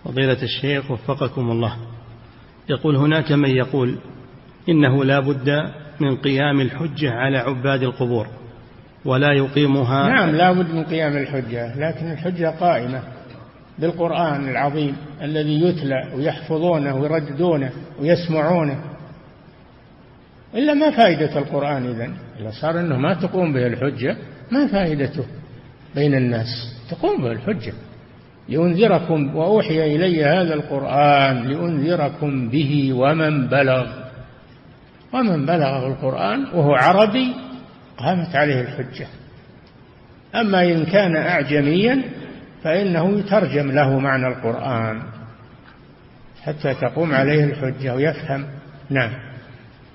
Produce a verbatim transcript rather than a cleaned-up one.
فضيلة الشيخ وفقكم الله، يقول هناك من يقول إنه لا بد من قيام الحجة على عباد القبور ولا يقيمها. نعم لا بد من قيام الحجة، لكن الحجة قائمة بالقرآن العظيم الذي يتلى ويحفظونه ويرددونه ويسمعونه، إلا ما فائدة القرآن إذن؟ إذا صار أنه ما تقوم به الحجة ما فائدته بين الناس؟ تقوم به الحجة. لأنذركم وأوحي إلي هذا القرآن لأنذركم به ومن بلغ، ومن بلغ القرآن وهو عربي قامت عليه الحجة. أما إن كان أعجميا فإنه يترجم له معنى القرآن حتى تقوم عليه الحجة ويفهم. نعم.